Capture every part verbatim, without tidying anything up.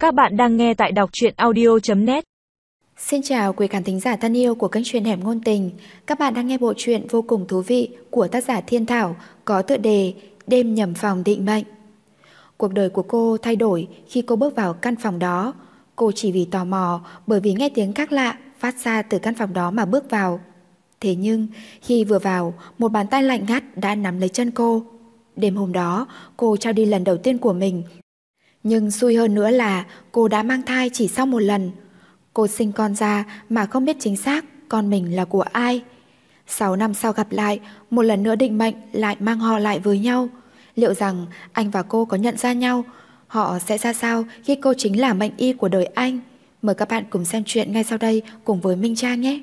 Các bạn đang nghe tại đọc truyện audio chấm net. Xin chào quý khán thính giả thân yêu của kênh truyện Hẻm Ngôn Tình. Các bạn đang nghe bộ truyện vô cùng thú vị của tác giả Thiên Thảo có tựa đề Đêm nhầm phòng định mệnh. Cuộc đời của cô thay đổi khi cô bước vào căn phòng đó. Cô chỉ vì tò mò, bởi vì nghe tiếng khác lạ phát ra từ căn phòng đó mà bước vào. Thế nhưng khi vừa vào, một bàn tay lạnh ngắt đã nắm lấy chân cô. Đêm hôm đó, cô trao đi lần đầu tiên của mình. Nhưng xui hơn nữa là cô đã mang thai chỉ sau một lần. Cô sinh con ra mà không biết chính xác con mình là của ai. Sáu năm sau gặp lại, một lần nữa định mệnh lại mang họ lại với nhau. Liệu rằng anh và cô có nhận ra nhau? Họ sẽ ra sao khi cô chính là mệnh y của đời anh? Mời các bạn cùng xem chuyện ngay sau đây cùng với Minh Trang nhé.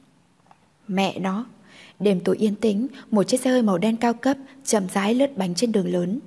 Mẹ nó, đêm tối yên tĩnh, một chiếc xe hơi màu đen cao cấp chậm rãi lướt bánh trên đường lớn.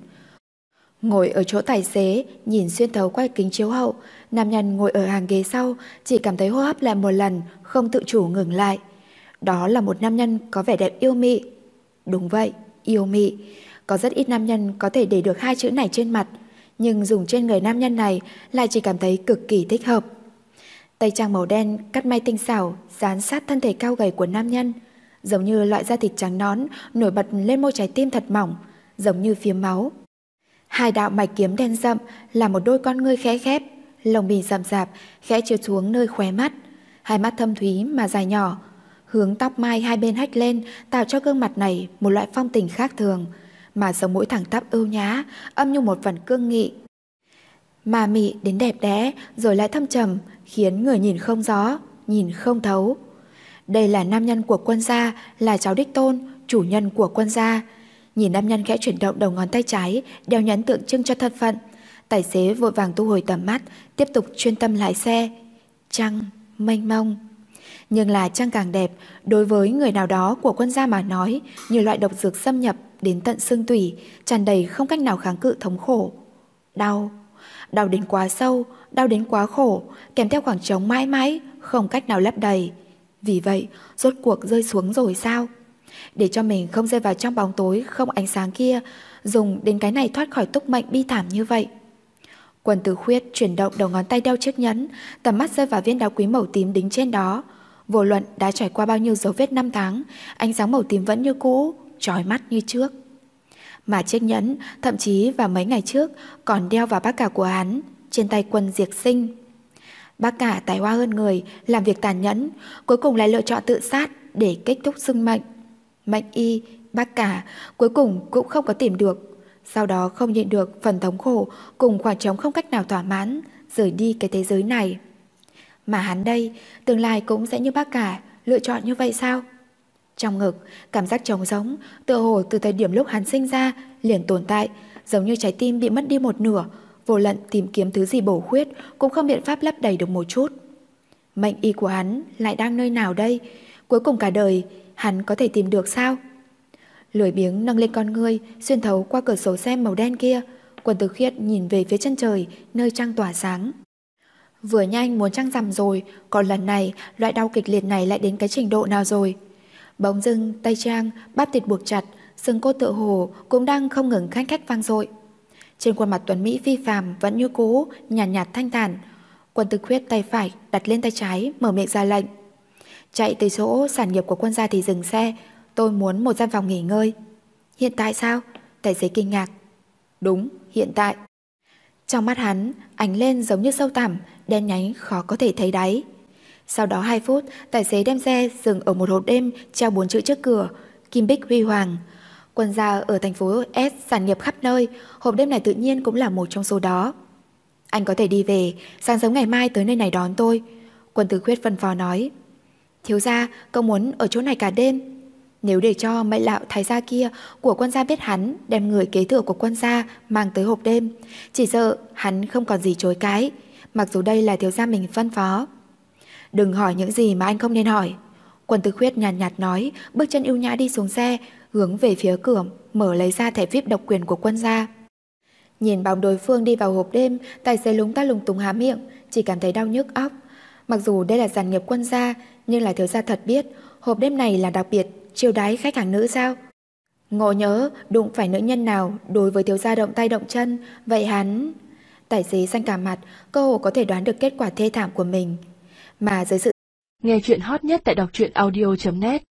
Ngồi ở chỗ tài xế, nhìn xuyên thấu qua kính chiếu hậu, nam nhân ngồi ở hàng ghế sau chỉ cảm thấy hô hấp lại một lần, không tự chủ ngừng lại. Đó là một nam nhân có vẻ đẹp yêu mị. Đúng vậy, yêu mị. Có rất ít nam nhân có thể để được hai chữ này trên mặt, nhưng dùng trên người nam nhân này lại chỉ cảm thấy cực kỳ thích hợp. Tây trang màu đen cắt may tinh xảo dán sát thân thể cao gầy của nam nhân, giống như loại da thịt trắng nõn nổi bật lên môi trái tim thật mỏng, giống như phiếm máu. Hai đạo mạch kiếm đen rậm là một đôi con ngươi khẽ khép, lông mi rậm rạp khẽ chiếu xuống nơi khóe mắt, hai mắt thâm thúy mà dài nhỏ, hướng tóc mai hai bên hách lên tạo cho gương mặt này một loại phong tình khác thường, mà sống mũi thẳng tắp ưu nhã, âm nhu một phần cương nghị. Mà mị đến đẹp đẽ rồi lại thâm trầm, khiến người nhìn không rõ, nhìn không thấu. Đây là nam nhân của Quân gia, là cháu đích tôn, chủ nhân của Quân gia. Nhìn nam nhân khẽ chuyển động đầu ngón tay trái, đeo nhẫn tượng trưng cho thân phận. Tài xế vội vàng thu hồi tầm mắt, tiếp tục chuyên tâm lái xe. Trăng mênh mông. Nhưng là trăng càng đẹp, đối với người nào đó của Quân gia mà nói, như loại độc dược xâm nhập đến tận xương tủy, tràn đầy không cách nào kháng cự thống khổ. Đau, đau đến quá sâu, đau đến quá khổ, kèm theo khoảng trống mãi mãi, không cách nào lấp đầy. Vì vậy, rốt cuộc rơi xuống rồi sao? Để cho mình không rơi vào trong bóng tối không ánh sáng kia, dùng đến cái này thoát khỏi túc mệnh bi thảm như vậy. Quân Tử Khuyết chuyển động đầu ngón tay đeo chiếc nhẫn, tầm mắt rơi vào viên đá quý màu tím đính trên đó. Vô luận đã trải qua bao nhiêu dấu vết năm tháng, ánh sáng màu tím vẫn như cũ, chói mắt như trước. Mà chiếc nhẫn, thậm chí vào mấy ngày trước, còn đeo vào bác cả của hắn, trên tay Quân Diệt Sinh. Bác cả tài hoa hơn người, làm việc tàn nhẫn, cuối cùng lại lựa chọn tự sát để kết thúc sinh mệnh. Mệnh y, bác cả, cuối cùng cũng không có tìm được. Sau đó không nhịn được phần thống khổ cùng khoảng trống không cách nào thỏa mãn, rời đi cái thế giới này. Mà hắn đây, tương lai cũng sẽ như bác cả, lựa chọn như vậy sao? Trong ngực, cảm giác trống rỗng, tựa hồ từ thời điểm lúc hắn sinh ra, liền tồn tại, giống như trái tim bị mất đi một nửa, vô luận tìm kiếm thứ gì bổ khuyết, cũng không biện pháp lấp đầy được một chút. Mệnh y của hắn lại đang nơi nào đây? Cuối cùng cả đời, hắn có thể tìm được sao? Lười biếng nâng lên con ngươi, xuyên thấu qua cửa sổ xe màu đen kia, Quân Tử Khuyết nhìn về phía chân trời, nơi trăng tỏa sáng. Vừa nhanh muốn trăng rằm rồi, còn lần này, loại đau kịch liệt này lại đến cái trình độ nào rồi? Bỗng dưng, tay trang, bắp thịt buộc chặt, xương cốt tựa hồ cũng đang không ngừng khanh khách vang dội. Trên khuôn mặt tuấn Mỹ phi phàm vẫn như cũ, nhàn nhạt, nhạt thanh thản. Quân Tử Khuyết tay phải đặt lên tay trái, mở miệng ra lệnh. Chạy tới chỗ sản nghiệp của Quân gia thì dừng xe, tôi muốn một gian phòng nghỉ ngơi. Hiện tại sao? Tài xế kinh ngạc. Đúng, hiện tại. Trong mắt hắn, ánh lên giống như sâu thẳm, đen nhánh khó có thể thấy đáy. Sau đó hai phút, tài xế đem xe dừng ở một hộp đêm treo bốn chữ trước cửa, Kim Bích Huy Hoàng. Quân gia ở thành phố S sản nghiệp khắp nơi, hộp đêm này tự nhiên cũng là một trong số đó. Anh có thể đi về, sáng sớm ngày mai tới nơi này đón tôi. Quân Tử Khuyết phân phó nói. Thiếu gia, cậu muốn ở chỗ này cả đêm. Nếu để cho mệnh lão thái gia kia của Quân gia biết hắn đem người kế thừa của Quân gia mang tới hộp đêm, chỉ sợ hắn không còn gì chối cái, mặc dù đây là thiếu gia mình phân phó. Đừng hỏi những gì mà anh không nên hỏi. Quân Tử Khuyết nhàn nhạt, nhạt nói, bước chân ưu nhã đi xuống xe, hướng về phía cửa, mở lấy ra thẻ víp độc quyền của Quân gia. Nhìn bóng đối phương đi vào hộp đêm, tài xế lúng ta lúng túng há miệng, chỉ cảm thấy đau nhức óc. Mặc dù đây là sản nghiệp Quân gia, nhưng là thiếu gia thật biết hộp đêm này là đặc biệt chiêu đãi khách hàng nữ sao? Ngộ nhớ đụng phải nữ nhân nào đối với thiếu gia động tay động chân, vậy hắn... Tài xế xanh cả mặt, cơ hồ có thể đoán được kết quả thê thảm của mình. Mà dưới sự Nghe chuyện hot nhất tại đọc truyện audio chấm net